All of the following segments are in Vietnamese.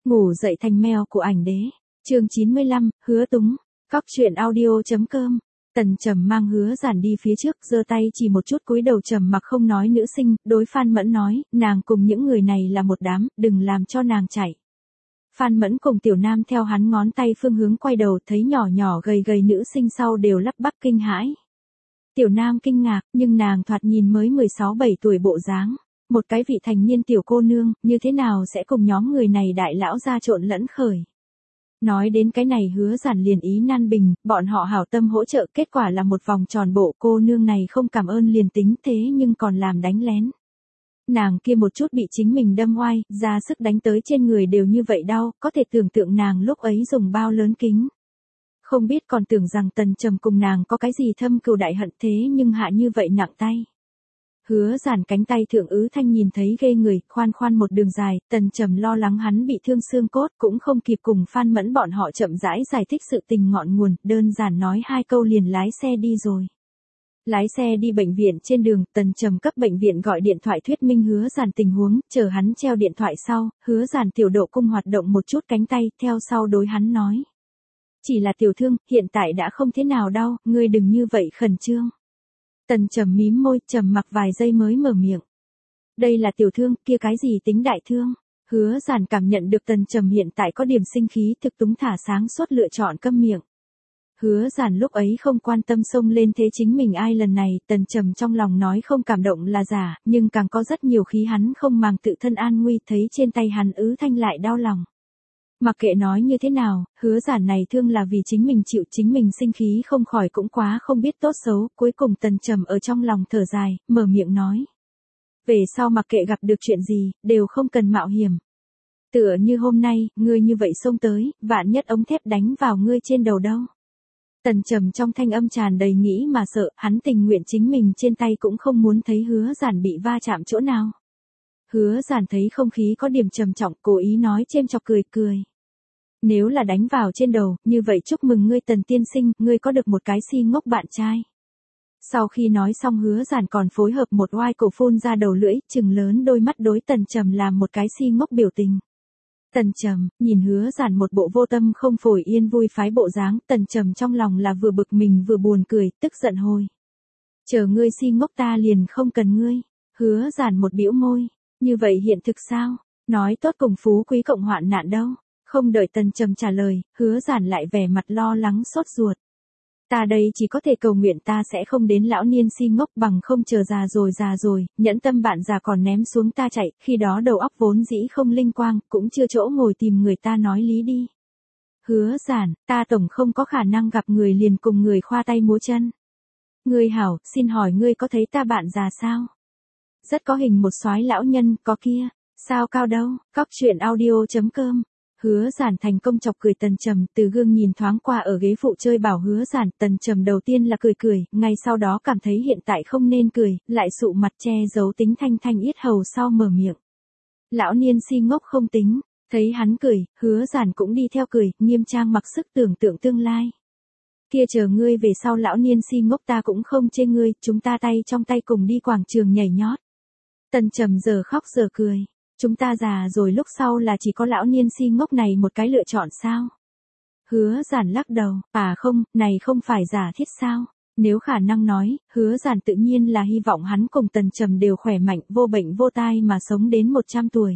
Ngủ dậy thành mèo của ảnh đế. Chương 95, Hứa Túng. Cóc truyện audio.com. Tần Trầm mang Hứa Giản đi phía trước, giơ tay chỉ một chút, cúi đầu trầm mặc không nói. Nữ sinh, đối Phan Mẫn nói, nàng cùng những người này là một đám, đừng làm cho nàng chạy. Phan Mẫn cùng Tiểu Nam theo hắn ngón tay phương hướng quay đầu, thấy nhỏ nhỏ gầy gầy nữ sinh sau đều lắp bắp kinh hãi. Tiểu Nam kinh ngạc, nhưng nàng thoạt nhìn mới 16-17 tuổi bộ dáng. Một cái vị thành niên tiểu cô nương, như thế nào sẽ cùng nhóm người này đại lão ra trộn lẫn khởi. Nói đến cái này Hứa Giản liền ý nan bình, bọn họ hảo tâm hỗ trợ, kết quả là một vòng tròn bộ. Cô nương này không cảm ơn liền tính, thế nhưng còn làm đánh lén. Nàng kia một chút bị chính mình đâm oai, ra sức đánh tới trên người đều như vậy đau, có thể tưởng tượng nàng lúc ấy dùng bao lớn kính. Không biết còn tưởng rằng Tần Trầm cùng nàng có cái gì thâm cừu đại hận, thế nhưng hạ như vậy nặng tay. Hứa Giản cánh tay thượng ứ thanh nhìn thấy ghê người, khoan khoan một đường dài. Tần Trầm lo lắng hắn bị thương xương cốt, cũng không kịp cùng Phan Mẫn bọn họ chậm rãi giải thích sự tình ngọn nguồn, đơn giản nói 2 câu liền lái xe đi rồi. Lái xe đi bệnh viện trên đường, Tần Trầm cấp bệnh viện gọi điện thoại thuyết minh Hứa Giản tình huống, chờ hắn treo điện thoại sau, Hứa Giản tiểu độ cung hoạt động một chút cánh tay, theo sau đối hắn nói. Chỉ là tiểu thương, hiện tại đã không thế nào đau, ngươi đừng như vậy khẩn trương. Tần Trầm mím môi, trầm mặc vài giây mới mở miệng. Đây là tiểu thương, kia cái gì tính đại thương? Hứa Giản cảm nhận được Tần Trầm hiện tại có điểm sinh khí, thực túng thả sáng suốt lựa chọn câm miệng. Hứa Giản lúc ấy không quan tâm xông lên thế chính mình ai lần này, Tần Trầm trong lòng nói không cảm động là giả, nhưng càng có rất nhiều khí hắn không màng tự thân an nguy, thấy trên tay hắn ứ thanh lại đau lòng. Mặc kệ nói như thế nào, Hứa Giản này thương là vì chính mình chịu, chính mình sinh khí không khỏi cũng quá không biết tốt xấu, cuối cùng Tần Trầm ở trong lòng thở dài, mở miệng nói. Về sau mặc kệ gặp được chuyện gì, đều không cần mạo hiểm. Tựa như hôm nay, ngươi như vậy xông tới, vạn nhất ống thép đánh vào ngươi trên đầu đâu. Tần Trầm trong thanh âm tràn đầy nghĩ mà sợ, hắn tình nguyện chính mình trên tay cũng không muốn thấy Hứa Giản bị va chạm chỗ nào. Hứa Giản thấy không khí có điểm trầm trọng, cố ý nói chêm chọc cười. Nếu là đánh vào trên đầu, như vậy chúc mừng ngươi Tần tiên sinh, ngươi có được một cái si ngốc bạn trai. Sau khi nói xong Hứa Giản còn phối hợp một oai cổ phun ra đầu lưỡi, trừng lớn đôi mắt đối Tần Trầm làm một cái si ngốc biểu tình. Tần Trầm, nhìn Hứa Giản một bộ vô tâm không phổi yên vui phái bộ dáng, Tần Trầm trong lòng là vừa bực mình vừa buồn cười, tức giận hồi. Chờ ngươi si ngốc ta liền không cần ngươi. Hứa Giản một bĩu môi. Như vậy hiện thực sao? Nói tốt cùng phú quý cộng hoạn nạn đâu? Không đợi Tần Trầm trả lời, Hứa Giản lại vẻ mặt lo lắng sốt ruột. Ta đây chỉ có thể cầu nguyện ta sẽ không đến lão niên si ngốc, bằng không chờ già rồi, nhẫn tâm bạn già còn ném xuống ta chạy, khi đó đầu óc vốn dĩ không linh quang, cũng chưa chỗ ngồi tìm người ta nói lý đi. Hứa Giản, ta tổng không có khả năng gặp người liền cùng người khoa tay múa chân. Ngươi hảo, xin hỏi ngươi có thấy ta bạn già sao? Rất có hình một soái lão nhân, có kia, sao cao đâu, cóc truyện audio.com. Hứa Giản thành công chọc cười Tần Trầm, từ gương nhìn thoáng qua ở ghế phụ chơi bảo Hứa Giản, Tần Trầm đầu tiên là cười, ngay sau đó cảm thấy hiện tại không nên cười, lại sụ mặt che giấu tính thanh yết hầu sau mở miệng. Lão niên si ngốc không tính, thấy hắn cười, Hứa Giản cũng đi theo cười, nghiêm trang mặc sức tưởng tượng tương lai. Kia chờ ngươi về sau lão niên si ngốc ta cũng không chê ngươi, chúng ta tay trong tay cùng đi quảng trường nhảy nhót. Tần Trầm giờ khóc giờ cười. Chúng ta già rồi lúc sau là chỉ có lão niên si ngốc này một cái lựa chọn sao? Hứa Giản lắc đầu, không, này không phải giả thiết sao? Nếu khả năng nói, Hứa Giản tự nhiên là hy vọng hắn cùng Tần Trầm đều khỏe mạnh, vô bệnh vô tai mà sống đến 100 tuổi.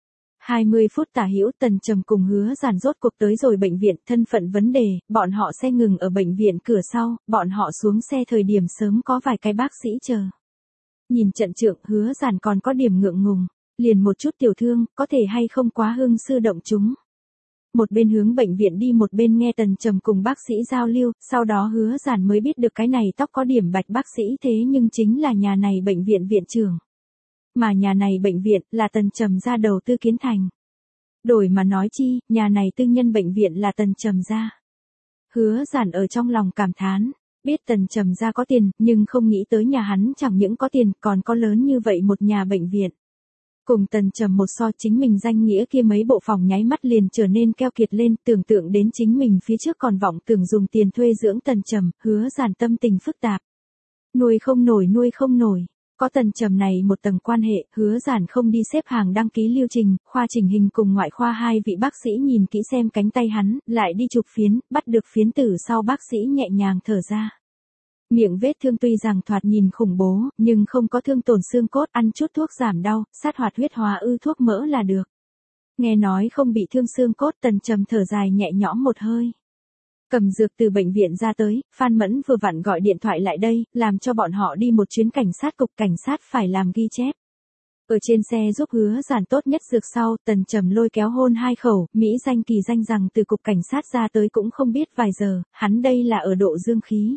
20 phút tả hữu Tần Trầm cùng Hứa Giản rốt cuộc tới rồi bệnh viện, thân phận vấn đề, bọn họ xe ngừng ở bệnh viện cửa sau, bọn họ xuống xe thời điểm sớm có vài cái bác sĩ chờ. Nhìn trận trượng Hứa Giản còn có điểm ngượng ngùng. Liền một chút tiểu thương, có thể hay không quá hưng sư động chúng. Một bên hướng bệnh viện đi một bên nghe Tần Trầm cùng bác sĩ giao lưu, sau đó Hứa Giản mới biết được cái này tóc có điểm bạch bác sĩ thế nhưng chính là nhà này bệnh viện viện trưởng. Mà nhà này bệnh viện là Tần Trầm ra đầu tư kiến thành. Đổi mà nói chi, nhà này tư nhân bệnh viện là Tần Trầm ra. Hứa Giản ở trong lòng cảm thán, biết Tần Trầm ra có tiền, nhưng không nghĩ tới nhà hắn chẳng những có tiền, còn có lớn như vậy một nhà bệnh viện. Cùng Tần Trầm một so chính mình danh nghĩa kia mấy bộ phòng nháy mắt liền trở nên keo kiệt lên, tưởng tượng đến chính mình phía trước còn vọng tưởng dùng tiền thuê dưỡng Tần Trầm, Hứa Giản tâm tình phức tạp. Nuôi không nổi, Có Tần Trầm này một tầng quan hệ, Hứa Giản không đi xếp hàng đăng ký lưu trình, khoa chỉnh hình cùng ngoại khoa hai vị bác sĩ nhìn kỹ xem cánh tay hắn, lại đi chụp phiến, bắt được phiến tử sau bác sĩ nhẹ nhàng thở ra. Miệng vết thương tuy rằng thoạt nhìn khủng bố, nhưng không có thương tổn xương cốt, ăn chút thuốc giảm đau, sát hoạt huyết hóa ư thuốc mỡ là được. Nghe nói không bị thương xương cốt, Tần Trầm thở dài nhẹ nhõm một hơi. Cầm dược từ bệnh viện ra tới, Phan Mẫn vừa vặn gọi điện thoại lại đây, làm cho bọn họ đi một chuyến cảnh sát cục, cảnh sát phải làm ghi chép. Ở trên xe giúp Hứa Giản tốt nhất dược sau, Tần Trầm lôi kéo hôn hai khẩu, mỹ danh kỳ danh rằng từ cục cảnh sát ra tới cũng không biết vài giờ, hắn đây là ở độ dương khí.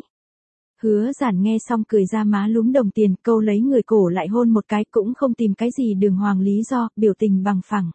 Hứa Giản nghe xong cười ra má lúm đồng tiền, câu lấy người cổ lại hôn một cái, cũng không tìm cái gì đường hoàng lý do, biểu tình bằng phẳng.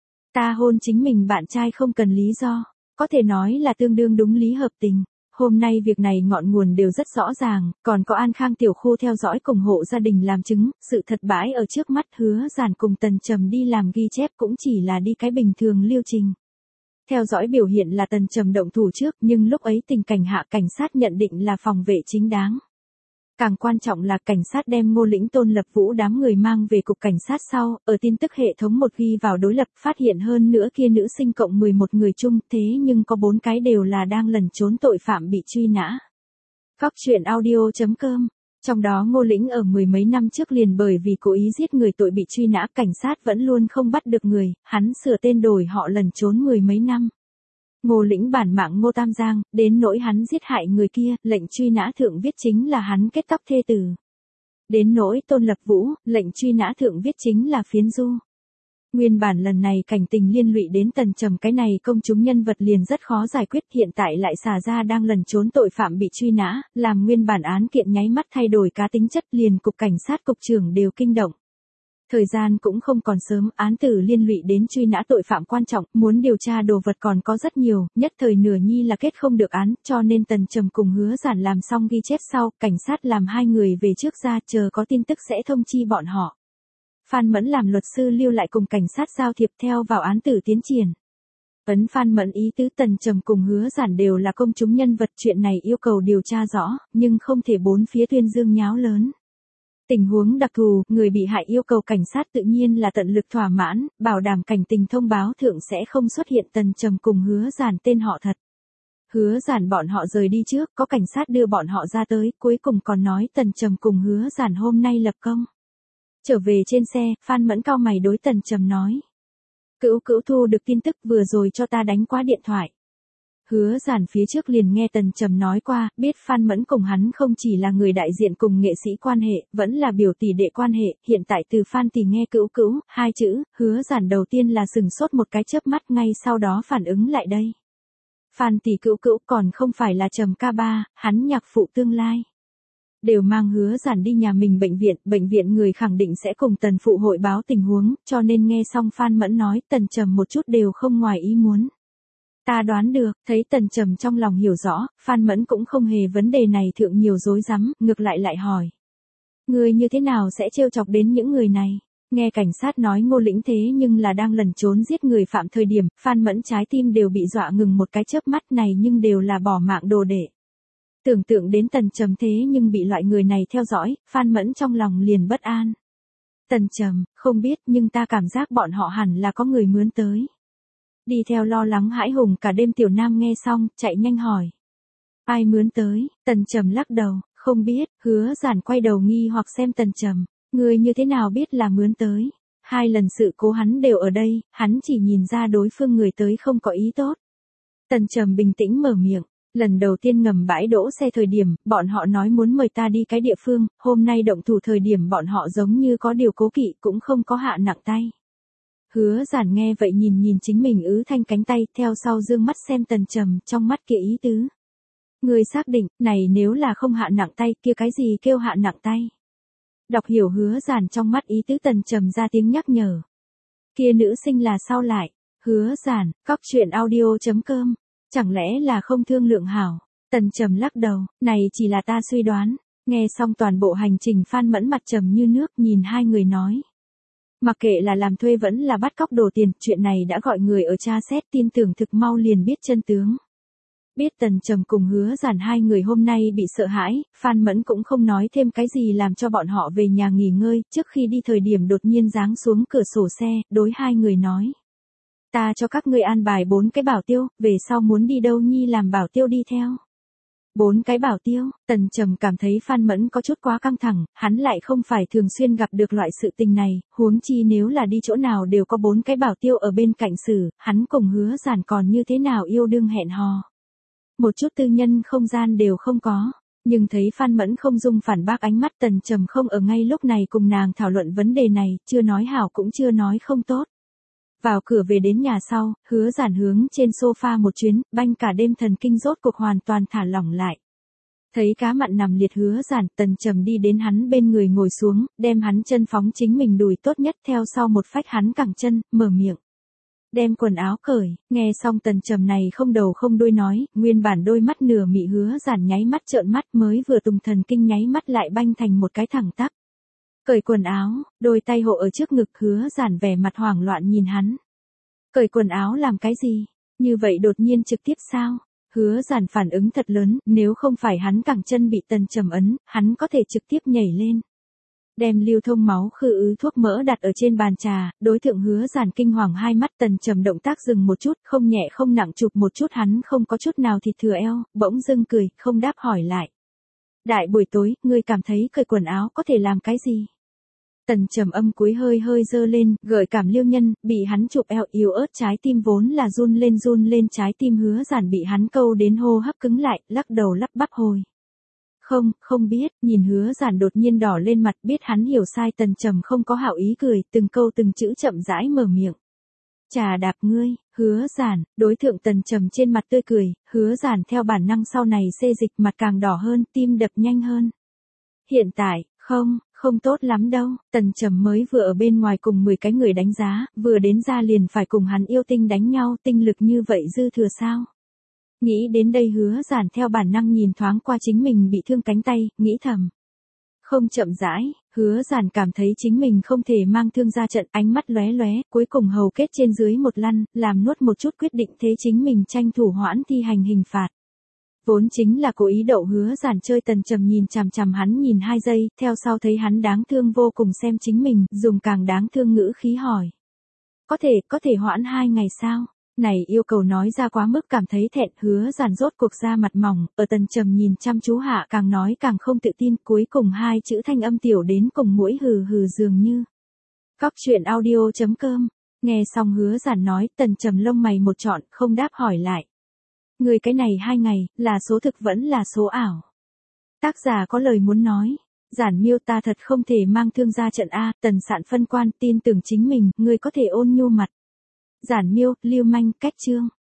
Ta hôn chính mình bạn trai không cần lý do, có thể nói là tương đương đúng lý hợp tình. Hôm nay việc này ngọn nguồn đều rất rõ ràng, còn có An Khang tiểu khu theo dõi cùng hộ gia đình làm chứng, sự thật bãi ở trước mắt. Hứa Giản cùng Tần Trầm đi làm ghi chép cũng chỉ là đi cái bình thường lưu trình. Theo dõi biểu hiện là Tần Trầm động thủ trước, nhưng lúc ấy tình cảnh hạ, cảnh sát nhận định là phòng vệ chính đáng. Càng quan trọng là cảnh sát đem Ngô Lĩnh Tôn Lập Vũ đám người mang về cục cảnh sát sau, ở tin tức hệ thống một ghi vào đối lập, phát hiện hơn nữa kia nữ sinh cộng 11 người chung, thế nhưng có 4 cái đều là đang lẩn trốn tội phạm bị truy nã. Góc truyện audio.com. Trong đó Ngô Lĩnh ở mười mấy năm trước liền bởi vì cố ý giết người tội bị truy nã, cảnh sát vẫn luôn không bắt được người, hắn sửa tên đổi họ lẩn trốn mười mấy năm. Ngô Lĩnh bản mạng Ngô Tam Giang, đến nỗi hắn giết hại người kia, lệnh truy nã thượng viết chính là hắn kết cóc thê tử. Đến nỗi Tôn Lập Vũ, lệnh truy nã thượng viết chính là phiến du. Nguyên bản lần này cảnh tình liên lụy đến Tần Trầm, cái này công chúng nhân vật liền rất khó giải quyết, hiện tại lại xả ra đang lẩn trốn tội phạm bị truy nã, làm nguyên bản án kiện nháy mắt thay đổi cá tính chất, liền cục cảnh sát cục trưởng đều kinh động. Thời gian cũng không còn sớm, án tử liên lụy đến truy nã tội phạm quan trọng, muốn điều tra đồ vật còn có rất nhiều, nhất thời nửa nhi là kết không được án, cho nên Tần Trầm cùng Hứa Giản làm xong ghi chép sau, cảnh sát làm hai người về trước ra, chờ có tin tức sẽ thông chi bọn họ. Phan Mẫn làm luật sư lưu lại cùng cảnh sát giao thiệp theo vào án tử tiến triển. Ấn Phan Mẫn ý tứ, Tần Trầm cùng Hứa Giản đều là công chúng nhân vật, chuyện này yêu cầu điều tra rõ, nhưng không thể bốn phía tuyên dương nháo lớn. Tình huống đặc thù, người bị hại yêu cầu cảnh sát tự nhiên là tận lực thỏa mãn, bảo đảm cảnh tình thông báo thượng sẽ không xuất hiện Tần Trầm cùng Hứa Giản tên họ thật. Hứa Giản bọn họ rời đi trước, có cảnh sát đưa bọn họ ra tới, cuối cùng còn nói Tần Trầm cùng Hứa Giản hôm nay lập công. Trở về trên xe, Phan Mẫn cau mày đối Tần Trầm nói. Cữu thu được tin tức, vừa rồi cho ta đánh qua điện thoại. Hứa Giản phía trước liền nghe Tần Trầm nói qua, biết Phan Mẫn cùng hắn không chỉ là người đại diện cùng nghệ sĩ quan hệ, vẫn là biểu tỷ đệ quan hệ, hiện tại từ Phan tỷ nghe cữu hai chữ, Hứa Giản đầu tiên là sừng sốt một cái chớp mắt, ngay sau đó phản ứng lại đây. Phan tỷ cữu còn không phải là Trầm ca ba, hắn nhạc phụ tương lai. Đều mang Hứa Giản đi nhà mình bệnh viện người khẳng định sẽ cùng Tần phụ hội báo tình huống, cho nên nghe xong Phan Mẫn nói, Tần Trầm một chút đều không ngoài ý muốn. Ta đoán được, thấy Tần Trầm trong lòng hiểu rõ, Phan Mẫn cũng không hề vấn đề này thượng nhiều rối rắm, ngược lại hỏi. Người như thế nào sẽ trêu chọc đến những người này? Nghe cảnh sát nói Ngô Lĩnh thế nhưng là đang lẩn trốn giết người phạm thời điểm, Phan Mẫn trái tim đều bị dọa ngừng một cái chớp mắt, này nhưng đều là bỏ mạng đồ đệ. Tưởng tượng đến Tần Trầm thế nhưng bị loại người này theo dõi, Phan Mẫn trong lòng liền bất an. Tần Trầm, không biết, nhưng ta cảm giác bọn họ hẳn là có người mướn tới. Đi theo lo lắng hãi hùng cả đêm Tiểu Nam nghe xong, chạy nhanh hỏi. Ai mướn tới? Tần Trầm lắc đầu, không biết. Hứa Giản quay đầu nghi hoặc xem Tần Trầm, người như thế nào biết là mướn tới? 2 lần sự cố hắn đều ở đây, hắn chỉ nhìn ra đối phương người tới không có ý tốt. Tần Trầm bình tĩnh mở miệng. Lần đầu tiên ngầm bãi đỗ xe thời điểm, bọn họ nói muốn mời ta đi cái địa phương, hôm nay động thủ thời điểm bọn họ giống như có điều cố kỵ, cũng không có hạ nặng tay. Hứa Giản nghe vậy nhìn chính mình thanh cánh tay, theo sau dương mắt xem Tần Trầm, trong mắt kia ý tứ. Người xác định, này nếu là không hạ nặng tay, kia cái gì kêu hạ nặng tay? Đọc hiểu Hứa Giản trong mắt ý tứ, Tần Trầm ra tiếng nhắc nhở. Kia nữ sinh là sao lại? Hứa Giản, góc truyện audio.com. Chẳng lẽ là không thương lượng hảo? Tần Trầm lắc đầu, này chỉ là ta suy đoán. Nghe xong toàn bộ hành trình, Phan Mẫn mặt trầm như nước, nhìn hai người nói. Mặc kệ là làm thuê vẫn là bắt cóc đồ tiền, chuyện này đã gọi người ở tra xét, tin tưởng thực mau liền biết chân tướng. Biết Tần Trầm cùng Hứa Giản hai người hôm nay bị sợ hãi, Phan Mẫn cũng không nói thêm cái gì làm cho bọn họ về nhà nghỉ ngơi, trước khi đi thời điểm đột nhiên giáng xuống cửa sổ xe, đối hai người nói. Ta cho các ngươi an bài 4 cái bảo tiêu, về sau muốn đi đâu nhi làm bảo tiêu đi theo. 4 cái bảo tiêu, Tần Trầm cảm thấy Phan Mẫn có chút quá căng thẳng, hắn lại không phải thường xuyên gặp được loại sự tình này, huống chi nếu là đi chỗ nào đều có 4 cái bảo tiêu ở bên cạnh xử, hắn cùng Hứa Giản còn như thế nào yêu đương hẹn hò. Một chút tư nhân không gian đều không có, nhưng thấy Phan Mẫn không dung phản bác ánh mắt Tần Trầm không ở ngay lúc này cùng nàng thảo luận vấn đề này, chưa nói hảo cũng chưa nói không tốt. Vào cửa về đến nhà sau, Hứa Giản hướng trên sofa một chuyến, banh cả đêm thần kinh rốt cuộc hoàn toàn thả lỏng lại. Thấy cá mặn nằm liệt Hứa Giản, Tần Trầm đi đến hắn bên người ngồi xuống, đem hắn chân phóng chính mình đùi tốt nhất theo sau một phách hắn cẳng chân, mở miệng. Đem quần áo cởi, nghe xong Tần Trầm này không đầu không đuôi nói, nguyên bản đôi mắt nửa mị Hứa Giản nháy mắt trợn mắt mới vừa tùng thần kinh nháy mắt lại banh thành một cái thẳng tắp. Cởi quần áo, đôi tay hộ ở trước ngực Hứa Giản vẻ mặt hoảng loạn nhìn hắn. Cởi quần áo làm cái gì? Như vậy đột nhiên trực tiếp sao? Hứa Giản phản ứng thật lớn, nếu không phải hắn cẳng chân bị Tần Trầm ấn, hắn có thể trực tiếp nhảy lên. Đem lưu thông máu khư ứ thuốc mỡ đặt ở trên bàn trà, đối tượng Hứa Giản kinh hoàng hai mắt Tần Trầm động tác dừng một chút, không nhẹ không nặng chụp một chút hắn không có chút nào thịt thừa eo, bỗng dưng cười, không đáp hỏi lại. Đại buổi tối, ngươi cảm thấy cởi quần áo có thể làm cái gì? Tần Trầm âm cuối hơi hơi dơ lên, gợi cảm liêu nhân, bị hắn chụp eo yếu ớt trái tim vốn là run lên trái tim Hứa Giản bị hắn câu đến hô hấp cứng lại, lắc đầu lắp bắp hồi. Không biết, nhìn Hứa Giản đột nhiên đỏ lên mặt biết hắn hiểu sai Tần Trầm không có hảo ý cười, từng câu từng chữ chậm rãi mở miệng. Trà đạp ngươi, Hứa Giản, đối thượng Tần Trầm trên mặt tươi cười, Hứa Giản theo bản năng sau này xê dịch mặt càng đỏ hơn, tim đập nhanh hơn. Hiện tại, không tốt lắm đâu, Tần Trầm mới vừa ở bên ngoài cùng 10 cái người đánh giá, vừa đến ra liền phải cùng hắn yêu tinh đánh nhau, tinh lực như vậy dư thừa sao? Nghĩ đến đây Hứa Giản theo bản năng nhìn thoáng qua chính mình bị thương cánh tay, nghĩ thầm. Không chậm rãi, Hứa Giản cảm thấy chính mình không thể mang thương ra trận, ánh mắt lóe lóe, cuối cùng hầu kết trên dưới một lăn, làm nuốt một chút quyết định thế chính mình tranh thủ hoãn thi hành hình phạt. Vốn chính là cố ý đậu Hứa Giản chơi. Tần Trầm nhìn chằm chằm hắn nhìn 2 giây, theo sau thấy hắn đáng thương vô cùng xem chính mình, dùng càng đáng thương ngữ khí hỏi. Có thể hoãn 2 ngày sao? Này yêu cầu nói ra quá mức cảm thấy thẹn. Hứa Giản rốt cuộc ra mặt mỏng, ở Tần Trầm nhìn chăm chú hạ càng nói càng không tự tin, cuối cùng 2 chữ thanh âm tiểu đến cùng mũi hừ hừ dường như. Coctruyện.audio.com. Nghe xong Hứa Giản nói, Tần Trầm lông mày một trọn, không đáp hỏi lại. Người cái này 2 ngày, là số thực vẫn là số ảo? Tác giả có lời muốn nói. Giản miêu ta thật không thể mang thương ra trận A, Tần Sạn phân quan, tin tưởng chính mình, người có thể ôn nhu mặt. Giản miêu, lưu manh, cách chương.